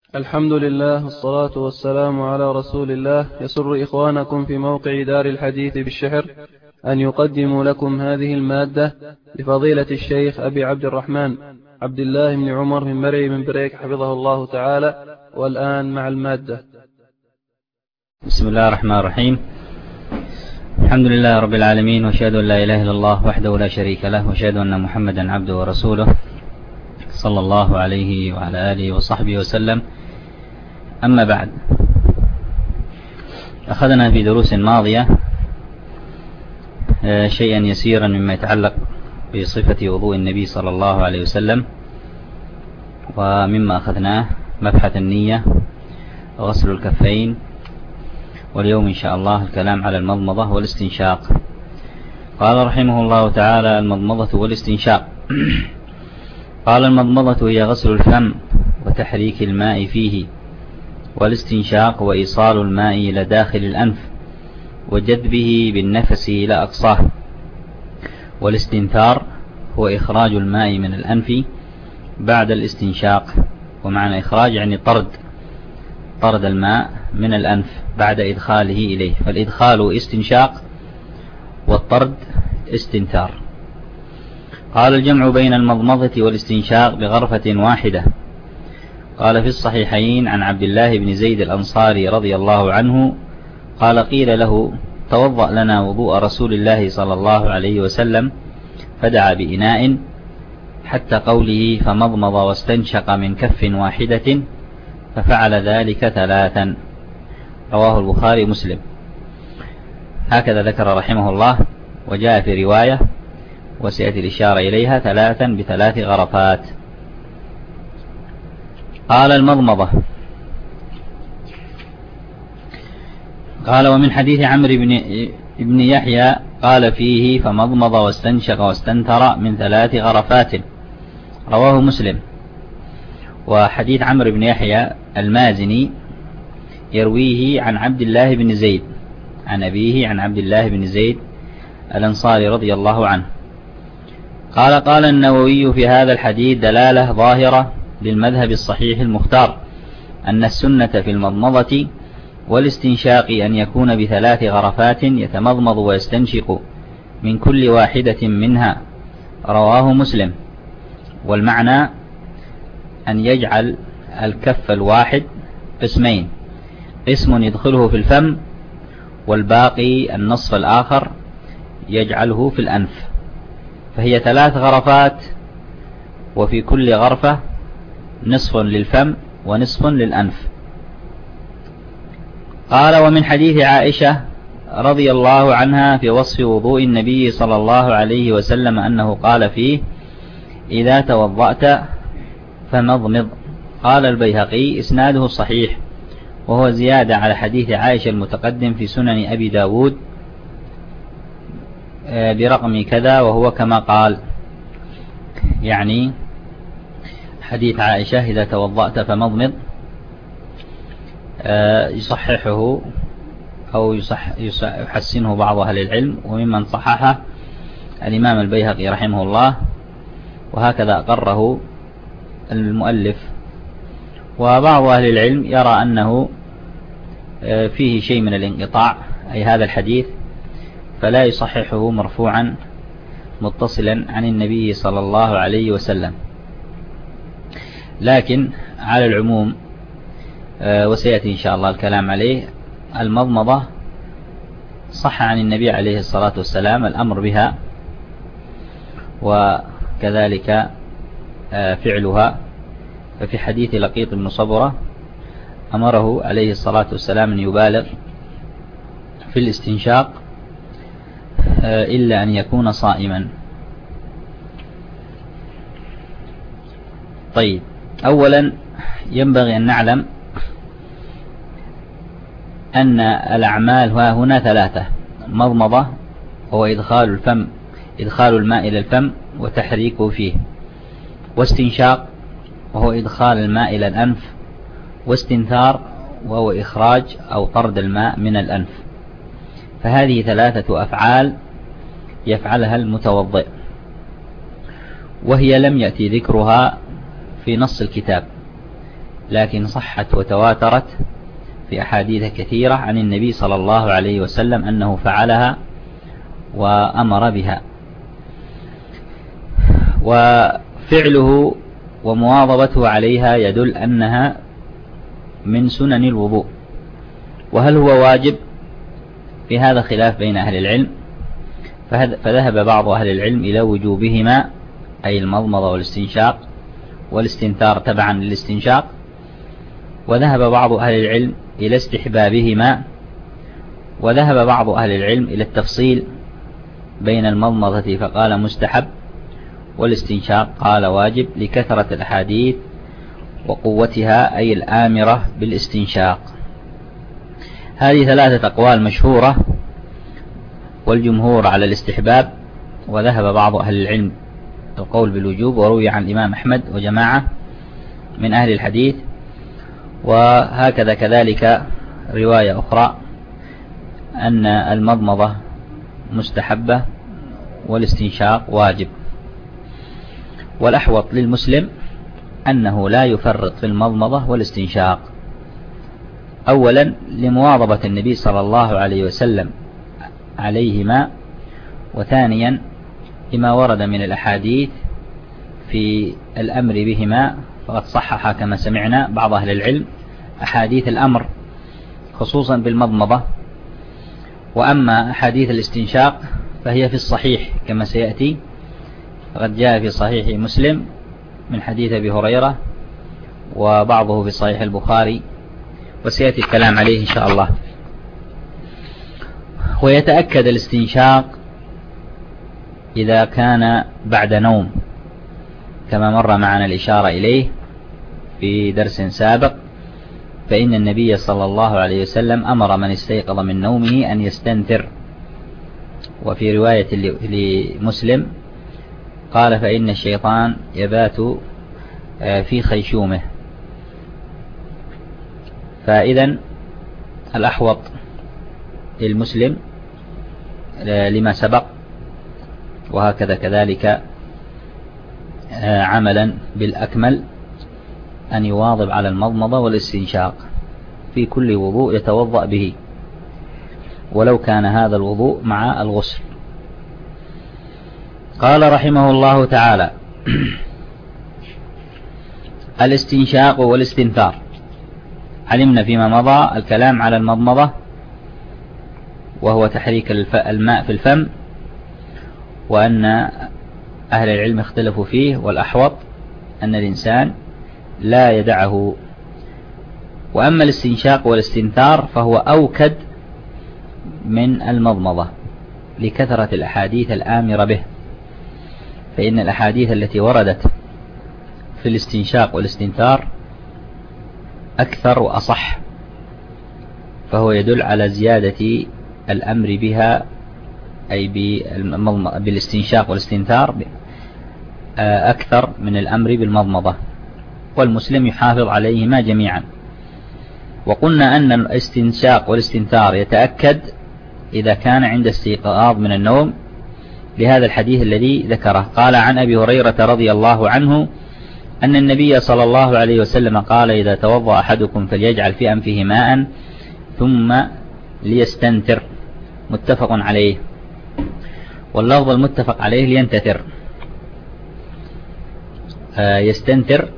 الحمد لله والصلاة والسلام على رسول الله. يسر إخوانكم في موقع دار الحديث بالشحر أن يقدموا لكم هذه المادة لفضيلة الشيخ أبي عبد الرحمن عبد الله بن عمر من مرعي من بريك حفظه الله تعالى. والآن مع المادة. بسم الله الرحمن الرحيم. الحمد لله رب العالمين، وأشهد أن لا إله إلا الله وحده لا شريك له، وأشهد أن محمدا عبده ورسوله صلى الله عليه وعلى آله وصحبه وسلم. أما بعد، أخذنا في دروس ماضية شيئا يسيرا مما يتعلق بصفة وضوء النبي صلى الله عليه وسلم، ومما أخذناه مبحث النية وغسل الكفين، واليوم إن شاء الله الكلام على المضمضة والاستنشاق. قال رحمه الله تعالى: المضمضة والاستنشاق. قال: المضمضة هي غسل الفم وتحريك الماء فيه، والاستنشاق وإيصال الماء إلى داخل الأنف وجذبه بالنفس إلى أقصاه، والاستنثار هو إخراج الماء من الأنف بعد الاستنشاق. ومعنى إخراج يعني طرد الماء من الأنف بعد إدخاله إليه، فالإدخال استنشاق والطرد استنثار. قال: الجمع بين المضمضة والاستنشاق بغرفة واحدة. قال في الصحيحين عن عبد الله بن زيد الأنصاري رضي الله عنه قال: قيل له: توضأ لنا وضوء رسول الله صلى الله عليه وسلم، فدعا بإناء حتى قوله: فمضمض واستنشق من كف واحدة، ففعل ذلك 3. رواه البخاري ومسلم. هكذا ذكر رحمه الله، وجاء في رواية وسيأتي الإشارة إليها 3 ب3 غرفات. قال: المضمضة. قال: ومن حديث عمرو بن يحيى قال فيه: فمضمض واستنشق واستنثر من 3 غرفات. رواه مسلم. وحديث عمرو بن يحيى المازني يرويه عن عبد الله بن زيد عن أبيه عن عبد الله بن زيد الأنصاري رضي الله عنه. قال النووي في هذا الحديث دلالة ظاهرة للمذهب الصحيح المختار، أن السنة في المضمضة والاستنشاق أن يكون ب3 غرفات يتمضمض ويستنشق من كل واحدة منها. رواه مسلم. والمعنى أن يجعل الكف الواحد قسمين: قسم يدخله في الفم، والباقي النصف الآخر يجعله في الأنف. فهي 3 غرفات، وفي كل غرفة نصف للفم ونصف للأنف. قال: ومن حديث عائشة رضي الله عنها في وصف وضوء النبي صلى الله عليه وسلم أنه قال فيه: إذا توضأت فمضمض. قال البيهقي: إسناده صحيح، وهو زيادة على حديث عائشة المتقدم في سنن أبي داود برقم كذا، وهو كما قال، يعني حديث عائشة إذا توضأت فمضمض، يصححه أو يحسنه بعض أهل العلم، وممن صححه الإمام البيهقي رحمه الله، وهكذا أقره المؤلف. وبعض أهل العلم يرى أنه فيه شيء من الانقطاع، أي هذا الحديث، فلا يصححه مرفوعا متصلا عن النبي صلى الله عليه وسلم. لكن على العموم، وسيأتي إن شاء الله الكلام عليه، المضمضة صح عن النبي عليه الصلاة والسلام الأمر بها، وكذلك فعلها. ففي حديث لقيط بن صبرة أمره عليه الصلاة والسلام أن يبالغ في الاستنشاق إلا أن يكون صائما. طيب، أولا ينبغي أن نعلم أن الأعمال هنا 3: مضمضة هو إدخال الماء إلى الفم وتحريكه فيه، واستنشاق وهو إدخال الماء إلى الأنف، واستنثار وهو إخراج أو طرد الماء من الأنف. فهذه 3 أفعال يفعلها المتوضئ، وهي لم يأتي ذكرها في نص الكتاب، لكن صحت وتواترت في أحاديث كثيرة عن النبي صلى الله عليه وسلم أنه فعلها وأمر بها. وفعله ومواظبته عليها يدل أنها من سنن الوضوء. وهل هو واجب؟ في هذا خلاف بين أهل العلم، فذهب بعض أهل العلم إلى وجوبهما، أي المضمضة والاستنشاق والاستنثار تبعا للاستنشاق، وذهب بعض أهل العلم إلى استحبابهما، وذهب بعض أهل العلم إلى التفصيل بين المضمضة فقال مستحب والاستنشاق قال واجب لكثرة الأحاديث وقوتها، أي الآمرة بالاستنشاق. هذه ثلاثة أقوال مشهورة، والجمهور على الاستحباب، وذهب بعض أهل العلم القول بالوجوب، وروي عن الإمام أحمد وجماعة من أهل الحديث. وهكذا كذلك رواية أخرى أن المضمضة مستحبة والاستنشاق واجب. والأحوط للمسلم أنه لا يفرط في المضمضة والاستنشاق، أولا لمواظبة النبي صلى الله عليه وسلم عليهما، وثانيا لما ورد من الأحاديث في الأمر بهما، فقد صحح كما سمعنا بعض أهل العلم أحاديث الأمر خصوصا بالمضمضة. وأما أحاديث الاستنشاق فهي في الصحيح كما سيأتي، فقد جاء في صحيح مسلم من حديث أبي هريرة، وبعضه في صحيح البخاري، وسيأتي الكلام عليه إن شاء الله. ويتأكد الاستنشاق إذا كان بعد نوم، كما مر معنا الإشارة إليه في درس سابق، فإن النبي صلى الله عليه وسلم أمر من استيقظ من نومه أن يستنثر. وفي رواية لمسلم قال فإن الشيطان يبات في خيشومه. فإذا الأحوط للمسلم لما سبق، وهكذا كذلك عملا بالأكمل أن يواظب على المضمضة والاستنشاق في كل وضوء يتوضأ به، ولو كان هذا الوضوء مع الغسل. قال رحمه الله تعالى: الاستنشاق والاستنثار. علمنا فيما مضى الكلام على المضمضة، وهو تحريك الماء في الفم، وأن أهل العلم اختلفوا فيه، والأحوط أن الإنسان لا يدعه. وأما الاستنشاق والاستنثار فهو أوكد من المضمضة لكثرة الأحاديث الآمرة به، فإن الأحاديث التي وردت في الاستنشاق والاستنثار أكثر وأصح، فهو يدل على زيادة الأمر بها، أي بالاستنشاق والاستنثار أكثر من الأمر بالمضمضة، والمسلم يحافظ عليهما جميعا. وقلنا أن الاستنشاق والاستنثار يتأكد إذا كان عند استيقاظ من النوم، لهذا الحديث الذي ذكره. قال عن أبي هريرة رضي الله عنه أن النبي صلى الله عليه وسلم قال: إذا توضأ أحدكم فليجعل في أنفه ماء ثم ليستنثر. متفق عليه، واللفظ المتفق عليه لينتثر. يستنثر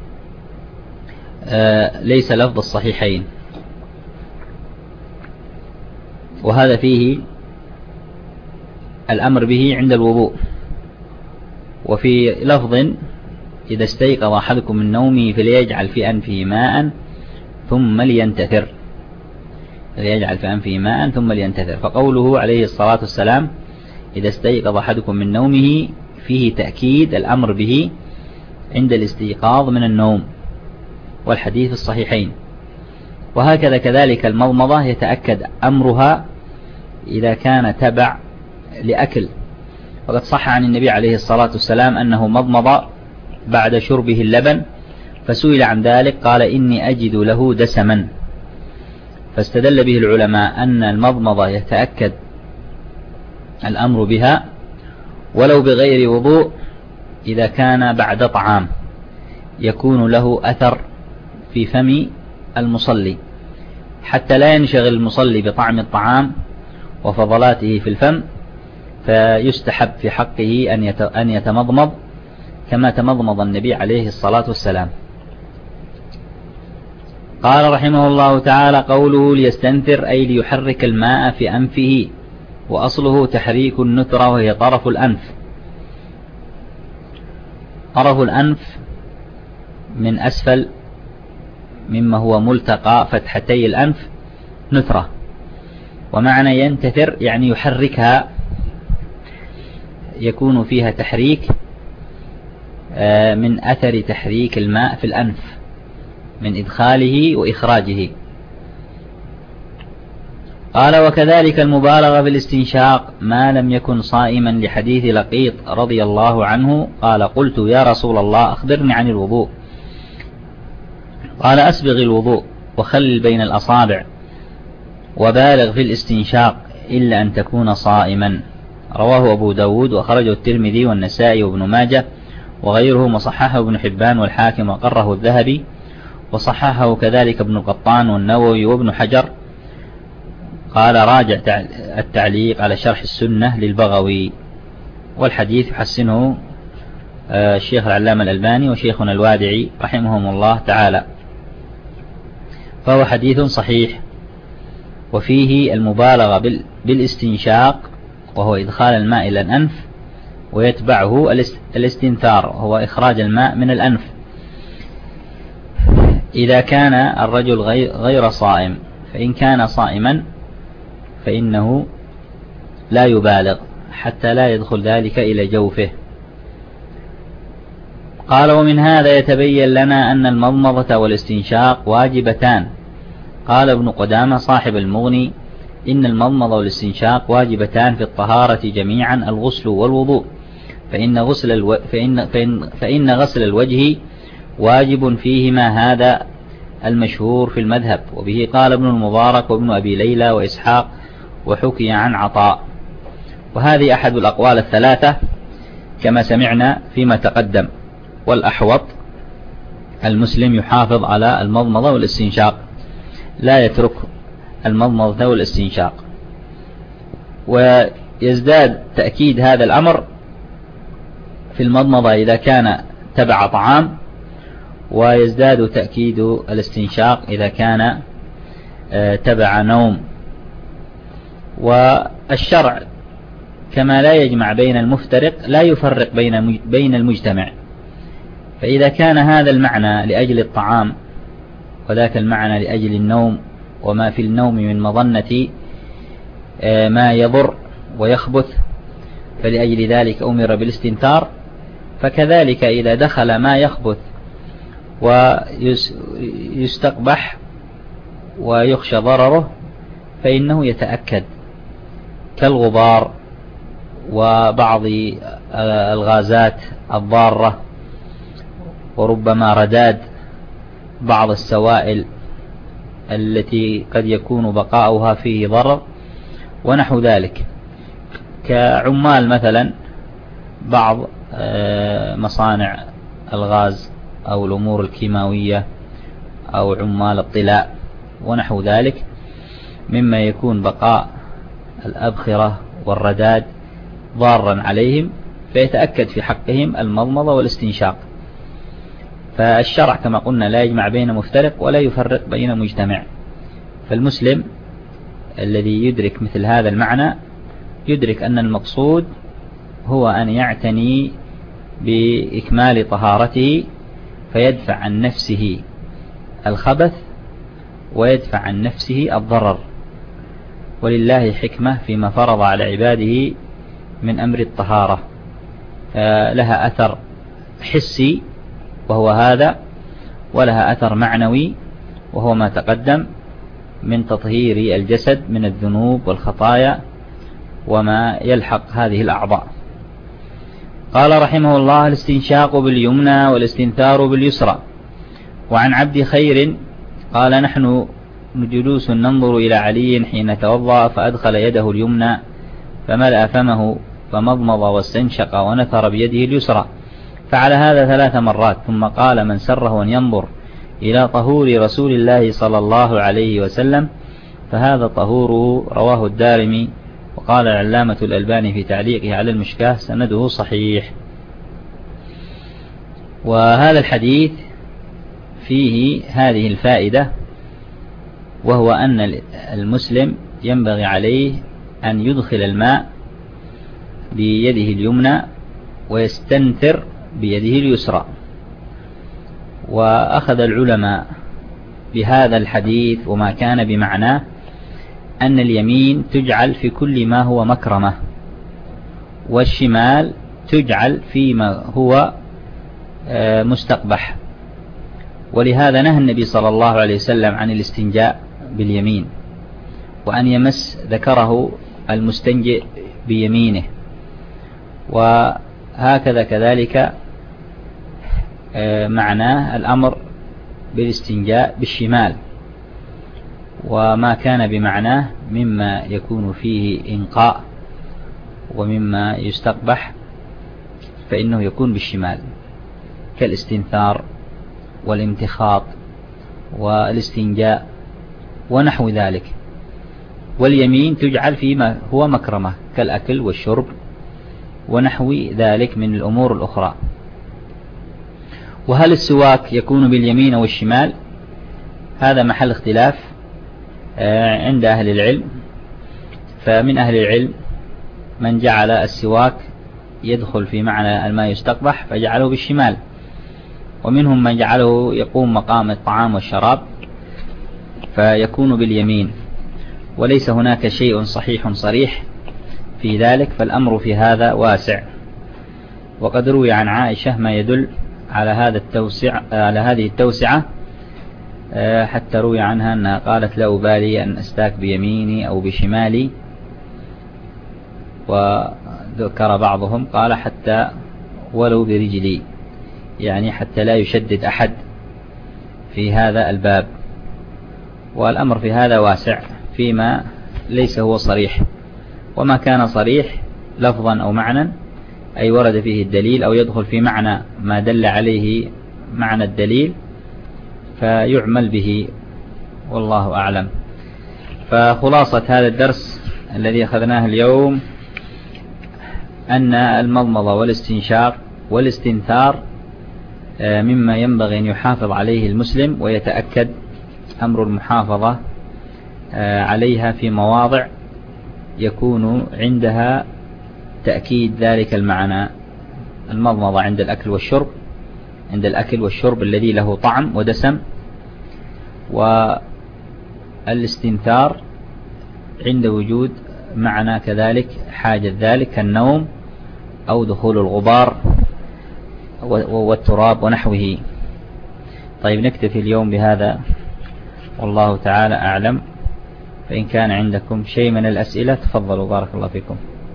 ليس لفظ الصحيحين، وهذا فيه الأمر به عند الوضوء. وفي لفظ: إذا استيقظ أحدكم من نومه فليجعل في أنفه ماء ثم لينتثر. فليجعل في أنفه ماء ثم لينتثر. فقوله عليه الصلاة والسلام: إذا استيقظ أحدكم من نومه، فيه تأكيد الأمر به عند الاستيقاظ من النوم، والحديث الصحيحين. وهكذا كذلك المضمضة يتأكد أمرها إذا كان تبع لأكل، وقد صح عن النبي عليه الصلاة والسلام أنه مضمض بعد شربه اللبن، فسئل عن ذلك قال: إني أجد له دسما. فاستدل به العلماء أن المضمضة يتأكد الأمر بها ولو بغير وضوء، إذا كان بعد طعام يكون له أثر في فم المصلي حتى لا ينشغل المصلي بطعم الطعام وفضلاته في الفم، فيستحب في حقه أن يتمضمض كما تمضمض النبي عليه الصلاة والسلام. قال رحمه الله تعالى: قوله ليستنثر أي ليحرك الماء في أنفه، وأصله تحريك النثرة وهي طرف الأنف. طرف الأنف من أسفل مما هو ملتقى فتحتي الأنف نثرة، ومعنى ينتثر يعني يحركها، يكون فيها تحريك من أثر تحريك الماء في الأنف من إدخاله وإخراجه. قال: وكذلك المبالغة في الاستنشاق ما لم يكن صائما، لحديث لقيط رضي الله عنه قال: قلت يا رسول الله أخبرني عن الوضوء، قال: أسبغ الوضوء وخلل بين الأصابع وبالغ في الاستنشاق إلا أن تكون صائما. رواه أبو داود وخرجه الترمذي والنسائي وابن ماجه وغيرهم، وصححه ابن حبان والحاكم وقره الذهبي، وصححه كذلك ابن القطان والنووي وابن حجر. قال: راجع التعليق على شرح السنة للبغوي، والحديث يحسنه الشيخ العلامة الألباني وشيخنا الوادعي رحمهم الله تعالى، فهو حديث صحيح. وفيه المبالغة بالاستنشاق وهو إدخال الماء إلى الأنف، ويتبعه الاستنثار وهو إخراج الماء من الأنف إذا كان الرجل غير صائم. فإن كان صائما فإنه لا يبالغ حتى لا يدخل ذلك إلى جوفه. قال: ومن هذا يتبين لنا أن المضمضة والاستنشاق واجبتان. قال ابن قدامة صاحب المغني: إن المضمضة والاستنشاق واجبتان في الطهارة جميعا، الغسل والوضوء، فإن غسل الوجه واجب فيهما، هذا المشهور في المذهب، وبه قال ابن المبارك وابن أبي ليلى وإسحاق، وحكي عن عطاء. وهذه أحد الأقوال الثلاثة كما سمعنا فيما تقدم، والأحوط المسلم يحافظ على المضمضة والاستنشاق، لا يترك المضمضة والاستنشاق. ويزداد تأكيد هذا الأمر في المضمضة إذا كان تبع طعام، ويزداد تأكيد الاستنشاق إذا كان تبع نوم. والشرع كما لا يجمع بين المفترق لا يفرق بين المجتمع، فإذا كان هذا المعنى لأجل الطعام وذاك المعنى لأجل النوم، وما في النوم من مظنة ما يضر ويخبث فلأجل ذلك أمر بالاستنثار، فكذلك إذا دخل ما يخبث ويستقبح ويخشى ضرره فإنه يتأكد، كالغبار وبعض الغازات الضارة، وربما رداد بعض السوائل التي قد يكون بقاؤها فيه ضرر ونحو ذلك، كعمال مثلا بعض مصانع الغاز أو الأمور الكيماوية أو عمال الطلاء ونحو ذلك، مما يكون بقاء الأبخرة والرداد ضارا عليهم، فيتأكد في حقهم المضمضة والاستنشاق. فالشرع كما قلنا لا يجمع بين مفترق ولا يفرق بين مجتمع، فالمسلم الذي يدرك مثل هذا المعنى يدرك أن المقصود هو أن يعتني بإكمال طهارته، فيدفع عن نفسه الخبث ويدفع عن نفسه الضرر. ولله حكمة فيما فرض على عباده من أمر الطهارة، لها أثر حسي وهو هذا، ولها أثر معنوي وهو ما تقدم من تطهير الجسد من الذنوب والخطايا وما يلحق هذه الأعضاء. قال رحمه الله: الاستنشاق باليمنى والاستنثار باليسرى. وعن عبد خير قال: نحن جلوس ننظر إلى علي حين توضأ فأدخل يده اليمنى فملأ فمه فمضمض واستنشق ونثر بيده اليسرى، فعلى هذا 3 مرات، ثم قال: من سره أن ينظر إلى طهور رسول الله صلى الله عليه وسلم، فهذا طهوره. رواه الدارمي، وقال العلامة الألباني في تعليقه على المشكاة سنده صحيح. وهذا الحديث فيه هذه الفائدة، وهو أن المسلم ينبغي عليه أن يدخل الماء بيده اليمنى ويستنثر بيده اليسرى. وأخذ العلماء بهذا الحديث وما كان بمعناه أن اليمين تجعل في كل ما هو مكرمة، والشمال تجعل فيما هو مستقبح. ولهذا نهى النبي صلى الله عليه وسلم عن الاستنجاء باليمين، وأن يمس ذكره المستنجئ بيمينه، وهكذا كذلك معناه الأمر بالاستنجاء بالشمال. وما كان بمعناه مما يكون فيه إنقاء ومما يستقبح فإنه يكون بالشمال، كالاستنثار والامتخاط والاستنجاء ونحو ذلك. واليمين تجعل فيما هو مكرمة كالأكل والشرب ونحو ذلك من الأمور الأخرى. وهل السواك يكون باليمين أو الشمال؟ هذا محل اختلاف عند أهل العلم. فمن أهل العلم من جعل السواك يدخل في معنى ما يستقبح فجعله بالشمال، ومنهم من جعله يقوم مقام الطعام والشراب فيكون باليمين. وليس هناك شيء صحيح صريح في ذلك، فالأمر في هذا واسع. وقد روي عن عائشة ما يدل على هذه التوسعة، حتى روي عنها أنها قالت: لا أبالي أن أستاك بيميني أو بشمالي. وذكر بعضهم قال: حتى ولو برجلي، يعني حتى لا يشدد أحد في هذا الباب. والأمر في هذا واسع فيما ليس هو صريح. وما كان صريح لفظا أو معنى، أي ورد فيه الدليل أو يدخل في معنى ما دل عليه معنى الدليل، فيعمل به، والله أعلم. فخلاصة هذا الدرس الذي أخذناه اليوم أن المضمضة والاستنشاق والاستنثار مما ينبغي أن يحافظ عليه المسلم، ويتأكد أمر المحافظة عليها في مواضع يكون عندها تأكيد ذلك المعنى. المضمضة عند الأكل والشرب، عند الأكل والشرب الذي له طعم ودسم، والاستنثار عند وجود معنى كذلك حاجة ذلك كالنوم أو دخول الغبار والتراب ونحوه. طيب، نكتفي اليوم بهذا، والله تعالى أعلم. فإن كان عندكم شيء من الأسئلة تفضلوا، بارك الله فيكم.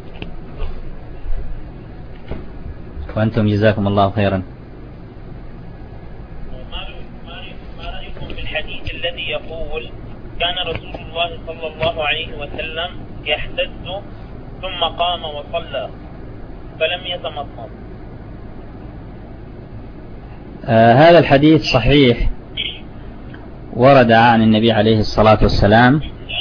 وأنتم جزاكم الله خيرا. ما رأيكم في الحديث الذي يقول: كان رسول الله صلى الله عليه وسلم يحتز ثم قام وصلى فلم يتمضمض؟ هذا الحديث صحيح، ورد عن النبي عليه الصلاة والسلام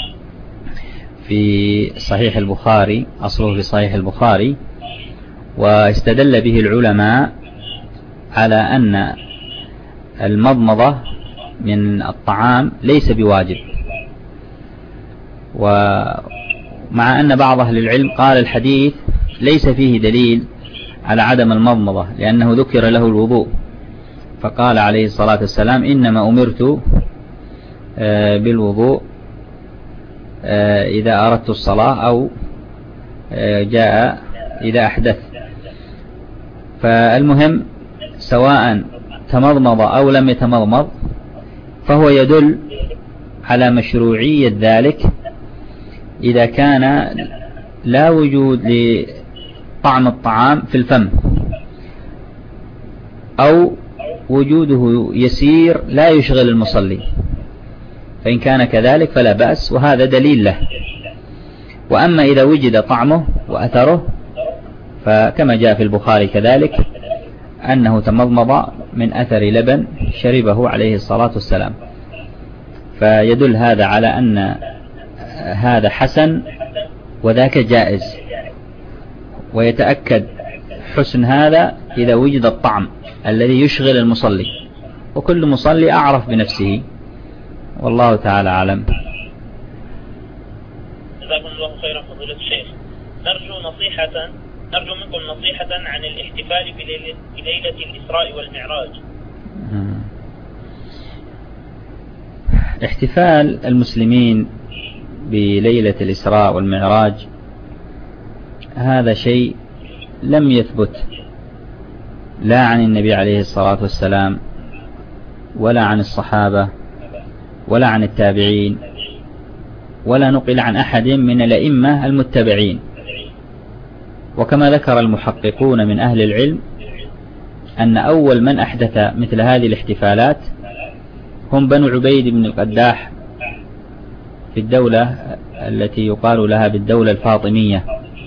في صحيح البخاري، أصله في صحيح البخاري. واستدل به العلماء على أن المضمضة من الطعام ليس بواجب، ومع أن بعض أهل العلم قال الحديث ليس فيه دليل على عدم المضمضة، لأنه ذكر له الوضوء، فقال عليه الصلاة والسلام: إنما أمرت بالوضوء إذا أردت الصلاة أو جاء إذا أحدث. فالمهم سواء تمضمض أو لم يتمضمض فهو يدل على مشروعية ذلك إذا كان لا وجود لطعم الطعام في الفم، أو وجوده يسير لا يشغل المصلي، فإن كان كذلك فلا بأس، وهذا دليل له. وأما إذا وجد طعمه وأثره فكما جاء في البخاري كذلك أنه تمضمض من أثر لبن شربه عليه الصلاة والسلام، فيدل هذا على أن هذا حسن وذاك جائز، ويتأكد حسن هذا إذا وجد الطعم الذي يشغل المصلي، وكل مصلي أعرف بنفسه، والله تعالى أعلم. جزاكم الله خيرا فضيلة الشيخ. نرجو منكم نصيحة عن الاحتفال بليلة الإسراء والمعراج. احتفال المسلمين بليلة الإسراء والمعراج هذا شيء لم يثبت لا عن النبي عليه الصلاة والسلام ولا عن الصحابة ولا عن التابعين، ولا نقل عن أحد من الأئمة المتبعين. وكما ذكر المحققون من أهل العلم أن أول من أحدث مثل هذه الاحتفالات هم بنو عبيد بن القداح في الدولة التي يقال لها بالدولة الفاطمية.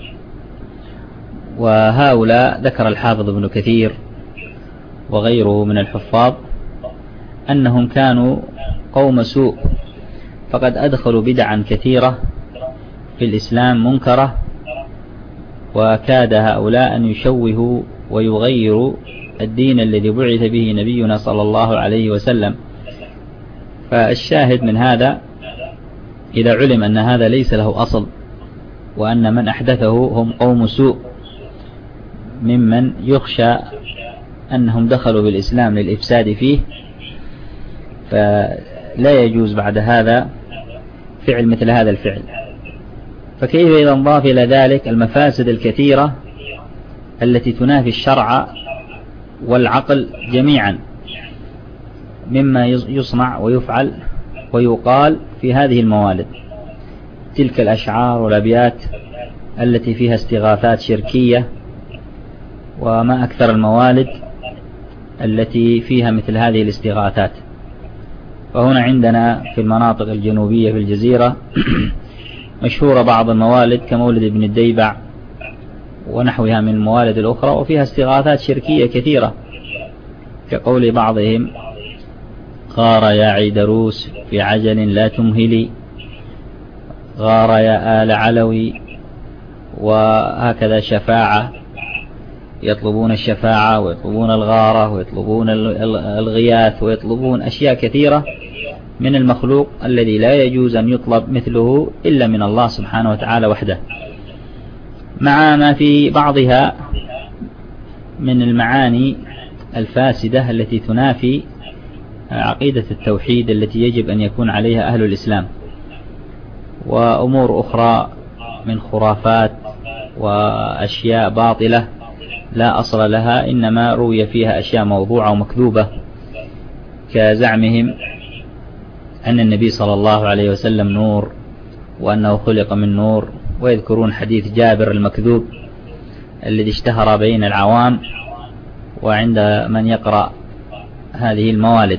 وهؤلاء ذكر الحافظ ابن كثير وغيره من الحفاظ أنهم كانوا قوم سوء، فقد أدخلوا بدعا كثيرة في الإسلام منكرة، وكاد هؤلاء أن يشوهوا ويغيروا الدين الذي بعث به نبينا صلى الله عليه وسلم. فالشاهد من هذا إذا علم أن هذا ليس له أصل، وأن من أحدثه هم قوم سوء ممن يخشى أنهم دخلوا بالإسلام للإفساد فيه، فلا يجوز بعد هذا فعل مثل هذا الفعل. فكيف إذا انضاف إلى ذلك المفاسد الكثيرة التي تنافي الشرع والعقل جميعا مما يصنع ويفعل ويقال في هذه الموالد، تلك الأشعار والأبيات التي فيها استغاثات شركية، وما أكثر الموالد التي فيها مثل هذه الاستغاثات. فهنا عندنا في المناطق الجنوبية في الجزيرة مشهورة بعض الموالد كمولد ابن الديبع ونحوها من الموالد الأخرى، وفيها استغاثات شركية كثيرة، كقول بعضهم: غار يا عيدروس في عجل لا تمهلي، غار يا آل علوي، وهكذا شفاعة، يطلبون الشفاعة ويطلبون الغارة ويطلبون الغياث ويطلبون أشياء كثيرة من المخلوق الذي لا يجوز أن يطلب مثله إلا من الله سبحانه وتعالى وحده، مع ما في بعضها من المعاني الفاسدة التي تنافي عقيدة التوحيد التي يجب أن يكون عليها أهل الإسلام، وأمور أخرى من خرافات وأشياء باطلة لا أصل لها، إنما روي فيها أشياء موضوعة ومكذوبة، كزعمهم أن النبي صلى الله عليه وسلم نور وأنه خلق من نور، ويذكرون حديث جابر المكذوب الذي اشتهر بين العوام وعند من يقرأ هذه الموالد.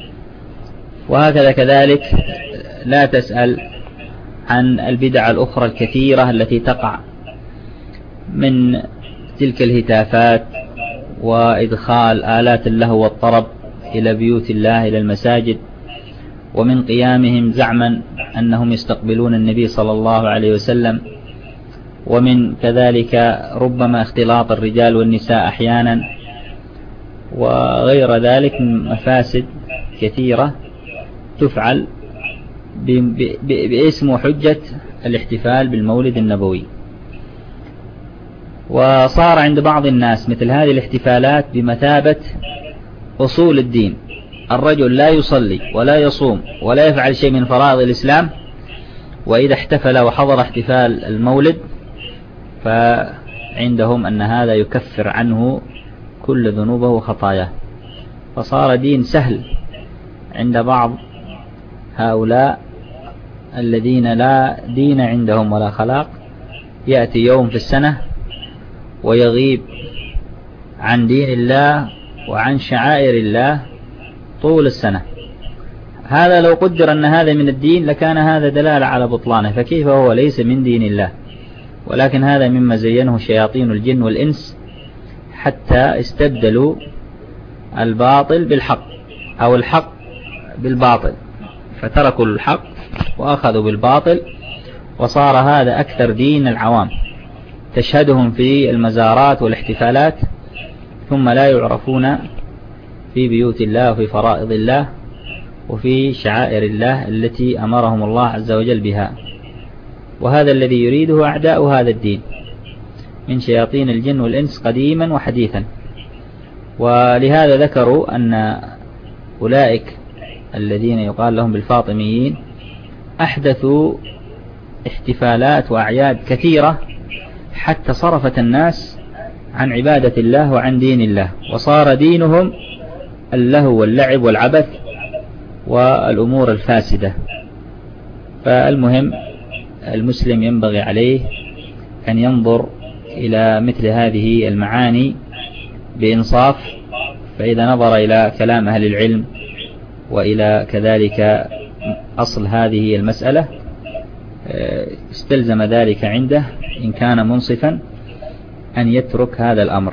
وهكذا كذلك لا تسأل عن البدع الأخرى الكثيرة التي تقع من تلك الهتافات وإدخال آلات اللهو والطرب إلى بيوت الله إلى المساجد، ومن قيامهم زعما أنهم يستقبلون النبي صلى الله عليه وسلم، ومن كذلك ربما اختلاط الرجال والنساء أحيانا، وغير ذلك من مفاسد كثيرة تفعل باسم وحجة الاحتفال بالمولد النبوي. وصار عند بعض الناس مثل هذه الاحتفالات بمثابة أصول الدين، الرجل لا يصلي ولا يصوم ولا يفعل شيء من فرائض الإسلام، وإذا احتفل وحضر احتفال المولد فعندهم أن هذا يكفر عنه كل ذنوبه وخطاياه، فصار دين سهل عند بعض هؤلاء الذين لا دين عندهم ولا خلاق. يأتي يوم في السنة ويغيب عن دين الله وعن شعائر الله طول السنة. هذا لو قدر أن هذا من الدين لكان هذا دلالة على بطلانه، فكيف هو ليس من دين الله؟ ولكن هذا مما زينه شياطين الجن والإنس حتى استبدلوا الباطل بالحق أو الحق بالباطل، فتركوا الحق وأخذوا بالباطل، وصار هذا أكثر دين العوام، تشهدهم في المزارات والاحتفالات ثم لا يعرفون في بيوت الله وفي فرائض الله وفي شعائر الله التي أمرهم الله عز وجل بها. وهذا الذي يريده أعداء هذا الدين من شياطين الجن والإنس قديما وحديثا. ولهذا ذكروا أن أولئك الذين يقال لهم بالفاطميين أحدثوا احتفالات وأعياد كثيرة حتى صرفت الناس عن عبادة الله وعن دين الله، وصار دينهم اللهو واللعب والعبث والأمور الفاسدة. فالمهم المسلم ينبغي عليه أن ينظر إلى مثل هذه المعاني بإنصاف، فإذا نظر إلى كلام أهل العلم وإلى كذلك أصل هذه المسألة استلزم ذلك عنده إن كان منصفا أن يترك هذا الأمر.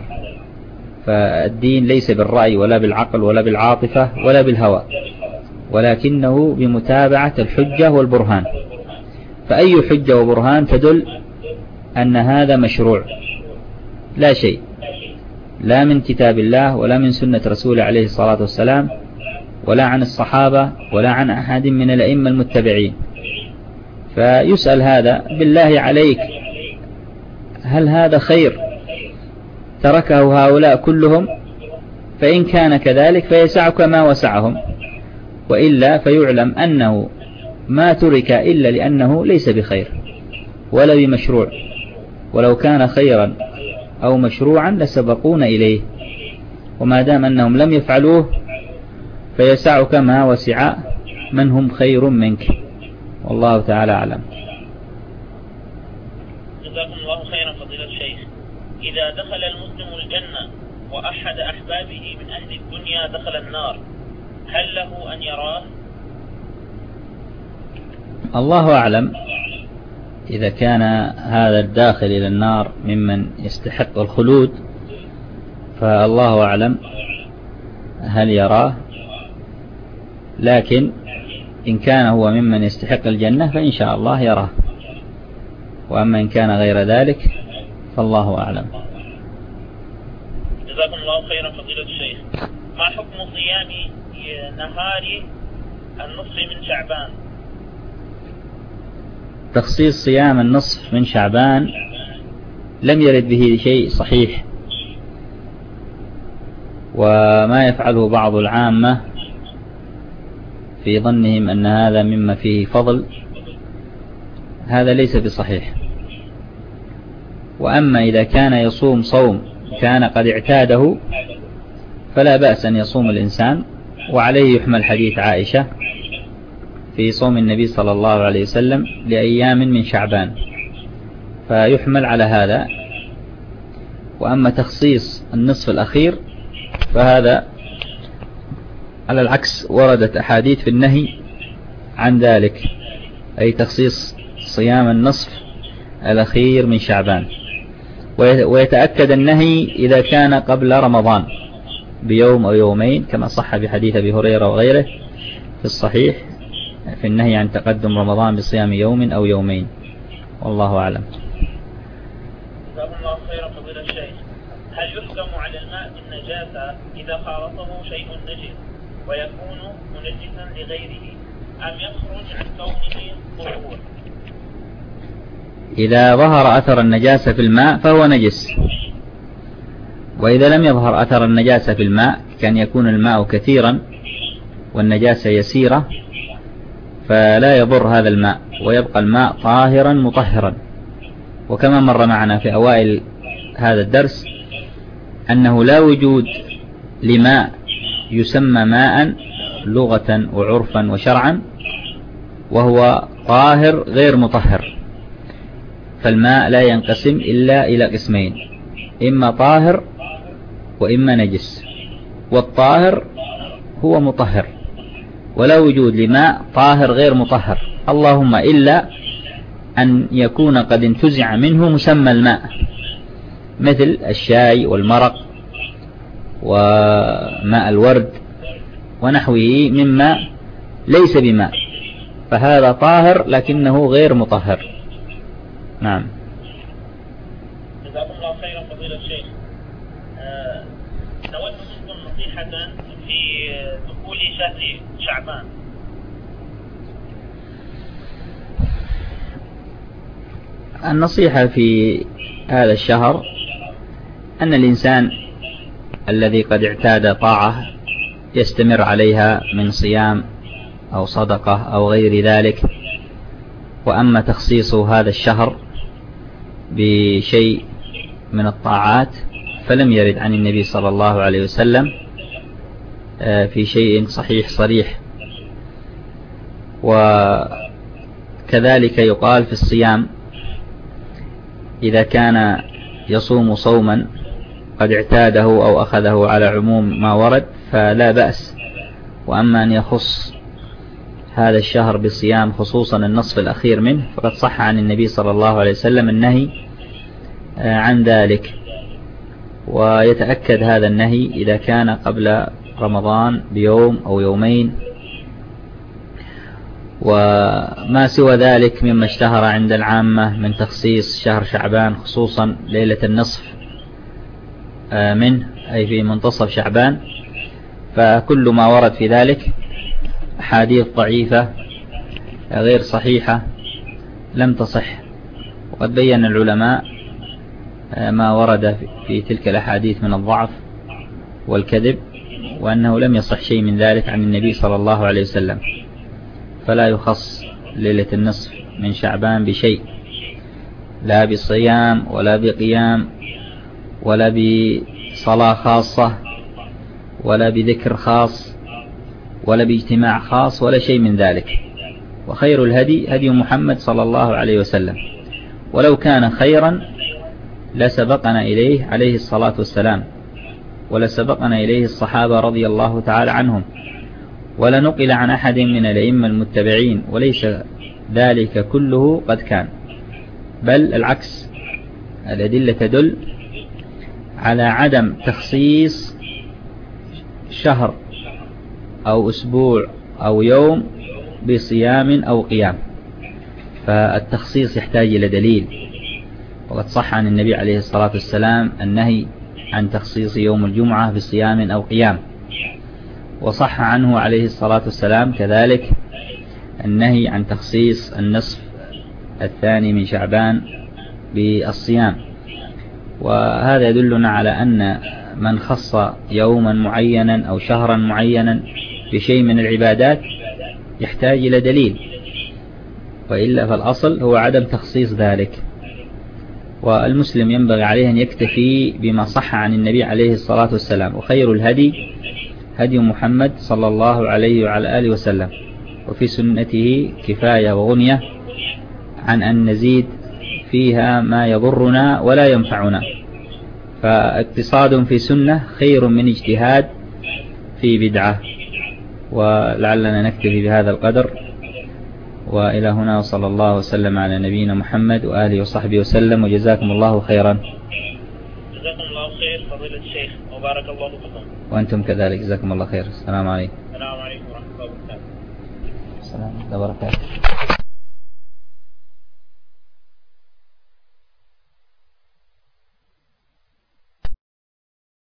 فالدين ليس بالرأي ولا بالعقل ولا بالعاطفة ولا بالهوى، ولكنه بمتابعة الحجة والبرهان. فأي حجة وبرهان تدل أن هذا مشروع، لا شيء لا من كتاب الله ولا من سنة رسوله عليه الصلاة والسلام ولا عن الصحابة ولا عن أحد من الأئمة المتبعين. فيسأل هذا بالله عليك هل هذا خير تركه هؤلاء كلهم؟ فإن كان كذلك فيسعك ما وسعهم، وإلا فيعلم أنه ما ترك إلا لأنه ليس بخير ولا بمشروع، ولو كان خيرا أو مشروعا لسبقون إليه، وما دام أنهم لم يفعلوه فيسعك ما وسع من هم خير منك، والله تعالى أعلم. جزاكم الله خيرا فضيلة الشيخ. إذا دخل المسلم الجنة وأحد أحبابه من أهل الدنيا دخل النار، هل له أن يراه؟ الله أعلم. إذا كان هذا الداخل إلى النار ممن يستحق الخلود فالله أعلم هل يراه، لكن إن كان هو ممن يستحق الجنة فإن شاء الله يراه، وأما إن كان غير ذلك فالله أعلم. جزاكم الله خيرا فضيلة الشيخ. ما حكم صيام نهار النصف من شعبان؟ تخصيص صيام النصف من شعبان لم يرد به شيء صحيح، وما يفعله بعض العامة في ظنهم أن هذا مما فيه فضل هذا ليس بصحيح. وأما إذا كان يصوم صوم كان قد اعتاده فلا بأس أن يصوم الإنسان، وعليه يحمل حديث عائشة في صوم النبي صلى الله عليه وسلم لأيام من شعبان، فيحمل على هذا. وأما تخصيص النصف الأخير فهذا على العكس، وردت أحاديث في النهي عن ذلك، أي تخصيص صيام النصف الأخير من شعبان. ويتأكد النهي إذا كان قبل رمضان بيوم أو يومين، كما صح بحديث أبي هريرة وغيره في الصحيح في النهي عن تقدم رمضان بصيام يوم أو يومين، والله أعلم. جزاكم الله خيرا فضيلة الشيخ. هل يحكم على الماء بالنجاسة إذا خالطه شيء نجس ويكون منجسا لغيره، أم يخرج عن كونه طهور؟ إذا ظهر أثر النجاسة في الماء فهو نجس، وإذا لم يظهر أثر النجاسة في الماء كان يكون الماء كثيرا والنجاسة يسيرة فلا يضر هذا الماء، ويبقى الماء طاهرا مطهرا. وكما مر معنا في أوائل هذا الدرس أنه لا وجود لماء يسمى ماء لغة وعرفا وشرعا وهو طاهر غير مطهر، فالماء لا ينقسم إلا إلى قسمين، إما طاهر وإما نجس، والطاهر هو مطهر، ولا وجود لماء طاهر غير مطهر، اللهم إلا أن يكون قد انتزع منه مسمى الماء مثل الشاي والمرق وماء الورد ونحوه مما ليس بماء، فهذا طاهر لكنه غير مطهر. نعم. جزاكم الله خيرا فضيلة الشيخ. نود منكم نصيحة في دخول شهر شعبان. النصيحة في هذا الشهر أن الإنسان الذي قد اعتاد طاعة يستمر عليها من صيام أو صدقة أو غير ذلك. وأما تخصيص هذا الشهر بشيء من الطاعات فلم يرد عن النبي صلى الله عليه وسلم في شيء صحيح صريح. وكذلك يقال في الصيام إذا كان يصوم صوما قد اعتاده أو أخذه على عموم ما ورد فلا بأس. وأما أن يخص هذا الشهر بالصيام خصوصا النصف الأخير منه فقد صح عن النبي صلى الله عليه وسلم النهي عن ذلك. ويتأكد هذا النهي إذا كان قبل رمضان بيوم أو يومين. وما سوى ذلك مما اشتهر عند العامة من تخصيص شهر شعبان خصوصا ليلة النصف منه أي في منتصف شعبان، فكل ما ورد في ذلك أحاديث ضعيفة غير صحيحة لم تصح. وقد بين العلماء ما ورد في تلك الأحاديث من الضعف والكذب، وأنه لم يصح شيء من ذلك عن النبي صلى الله عليه وسلم. فلا يخص ليلة النصف من شعبان بشيء، لا بصيام ولا بقيام ولا بصلاة خاصة ولا بذكر خاص ولا باجتماع خاص ولا شيء من ذلك. وخير الهدي هدي محمد صلى الله عليه وسلم، ولو كان خيرا لسبقنا إليه عليه الصلاة والسلام، ولسبقنا إليه الصحابة رضي الله تعالى عنهم، ولا نقل عن أحد من الأئمة المتبعين، وليس ذلك كله قد كان، بل العكس. الأدلة تدل على عدم تخصيص شهر أو أسبوع أو يوم بصيام أو قيام، فالتخصيص يحتاج إلى دليل. وقد صح عن النبي عليه الصلاة والسلام النهي عن تخصيص يوم الجمعة بصيام أو قيام، وصح عنه عليه الصلاة والسلام كذلك النهي عن تخصيص النصف الثاني من شعبان بالصيام. وهذا يدلنا على أن من خص يوما معينا أو شهرا معينا بشيء من العبادات يحتاج إلى دليل، وإلا فالأصل هو عدم تخصيص ذلك. والمسلم ينبغي عليه أن يكتفي بما صح عن النبي عليه الصلاة والسلام. وخير الهدي هدي محمد صلى الله عليه وعلى آله وسلم، وفي سنته كفاية وغنية عن أن نزيد فيها ما يضرنا ولا ينفعنا. فاقتصاد في سنة خير من اجتهاد في بدعة. ولعلنا نكتفي بهذا القدر، وإلى هنا وصلى الله وسلم على نبينا محمد وآله وصحبه وسلم، وجزاكم الله خيرا. جزاكم الله خير فضيلة الشيخ وبارك الله فيكم. وأنتم كذلك، جزاكم الله خير. السلام عليكم. السلام عليكم ورحمة الله وبركاته. السلام عليكم وبركاته.